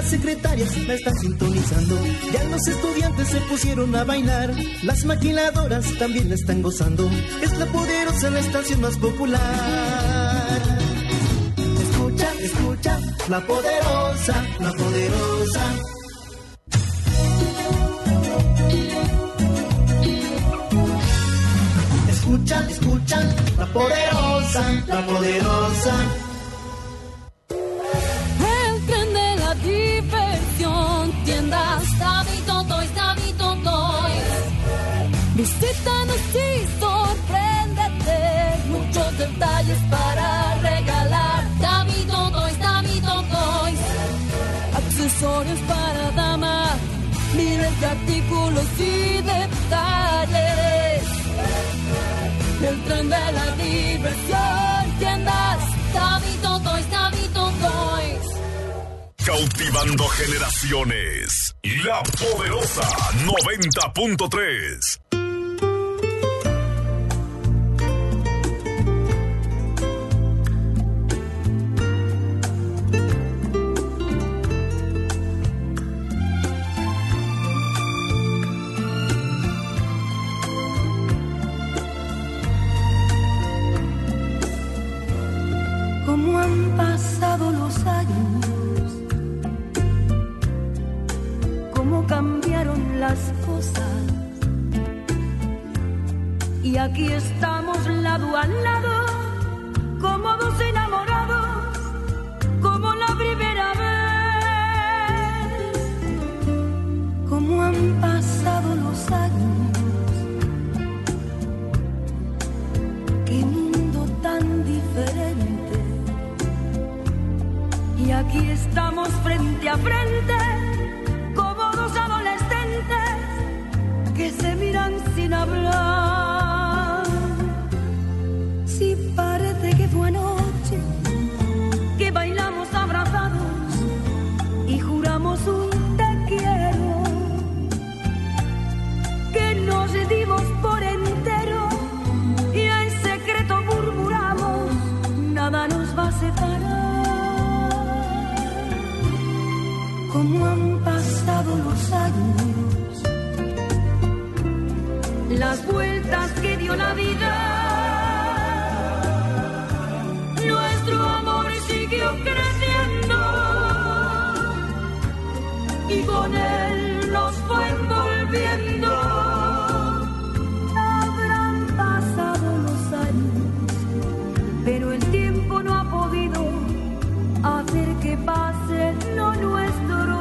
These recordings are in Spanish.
las secretarias la están sintonizando. Ya los estudiantes se pusieron a bailar. Las maquiladoras también la están gozando. Es La Poderosa, la estación más popular. Escucha, escucha, La Poderosa, La Poderosa. Escucha, escucha, La Poderosa, La Poderosa. El tren de la diversión, tiendas Davito Toys, Davito Toys. Visítanos y sorpréndete, muchos detalles para regalar. Davito Toys, Davito Toys. Accesorios para damas, miles de artículos y detalles. El tren de la diversión, tiendas Davito Toys, Davito Toys. Cautivando generaciones. La Poderosa 90.3. Cómo han pasado los años, cómo cambiaron las cosas, y aquí estamos lado a lado, como dos enamorados, como la primera vez. Cómo han pasado los años, qué mundo tan diferente. Y aquí estamos frente a frente, como dos adolescentes que se miran sin hablar. Si parece que fue anoche, que bailamos abrazados y juramos un te quiero, que nos dimos por entero y en secreto murmuramos, nada nos va a separar. Cómo han pasado los años, las vueltas que dio la vida, nuestro amor siguió creciendo y con él nos fue envolviendo. Habrán pasado los años, pero el tiempo no ha podido hacer que pase lo nuestro.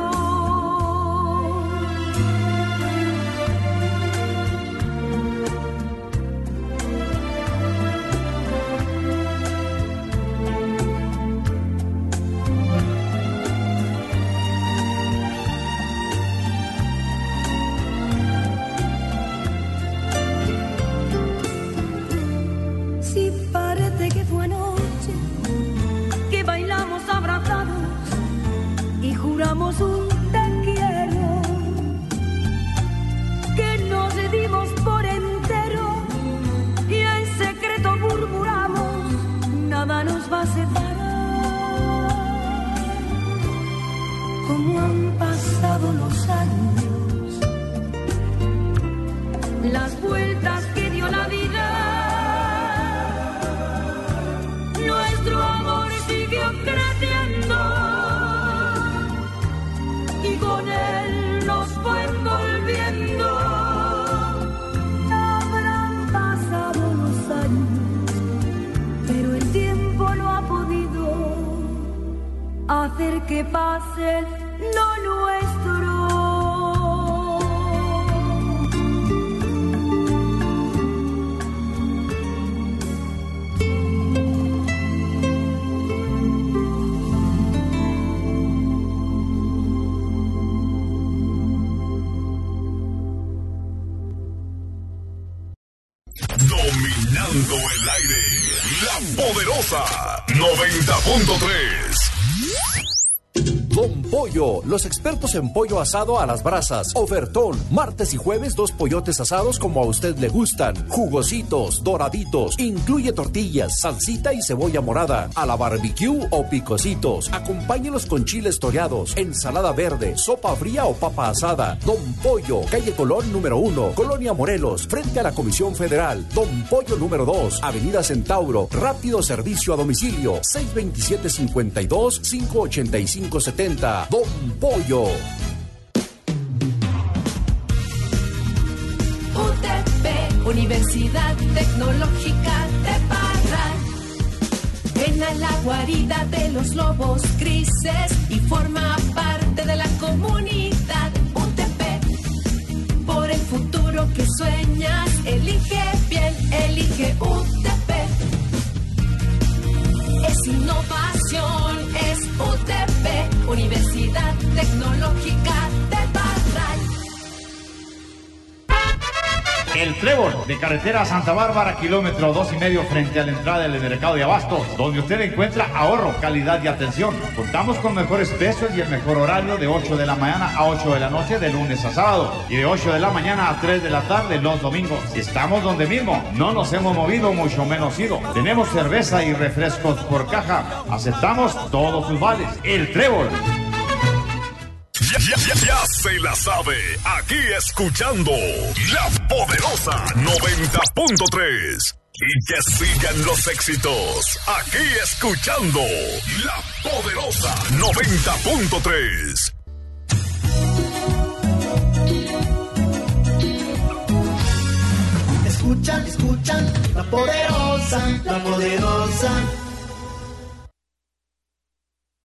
Si parece que fue anoche, que bailamos abrazados y juramos un te quiero, que nos dimos por entero y en secreto murmuramos, nada nos va a separar. Cómo han pasado los años, las vueltas que dio la vida, nuestro amor siguió creciendo y con él nos fue envolviendo. Habrán pasado los años, pero el tiempo no ha podido hacer que pase lo nuestro. Dominando el aire, La Poderosa 90.3. Don Pollo, los expertos en pollo asado a las brasas. Ofertón, martes y jueves 2 pollotes asados como a usted le gustan. Jugositos, doraditos, incluye tortillas, salsita y cebolla morada. A la barbecue o picositos. Acompáñelos con chiles toreados, ensalada verde, sopa fría o papa asada. Don Pollo, calle Colón número 1, Colonia Morelos, frente a la Comisión Federal. Don Pollo número 2, Avenida Centauro. Rápido servicio a domicilio. 627-52-585-70. Don Pollo. UTP, Universidad Tecnológica de Parral. Ven a la guarida de los lobos grises y forma parte de la comunidad. UTP, por el futuro que sueñas, elige bien, elige UTP. Es innovación, es UTP, Universidad Tecnológica de Parral. El Trébol, de carretera Santa Bárbara, kilómetro 2,5 frente a la entrada del mercado de Abastos, donde usted encuentra ahorro, calidad y atención. Contamos con mejores precios y el mejor horario de 8 de la mañana a 8 de la noche de lunes a sábado y de 8 de la mañana a 3 de la tarde los domingos. Estamos donde mismo, no nos hemos movido, mucho menos ido. Tenemos cerveza y refrescos por caja. Aceptamos todos sus vales. El Trébol. Ya se la sabe, aquí escuchando La Poderosa 90.3. Y que sigan los éxitos, aquí escuchando La Poderosa 90.3.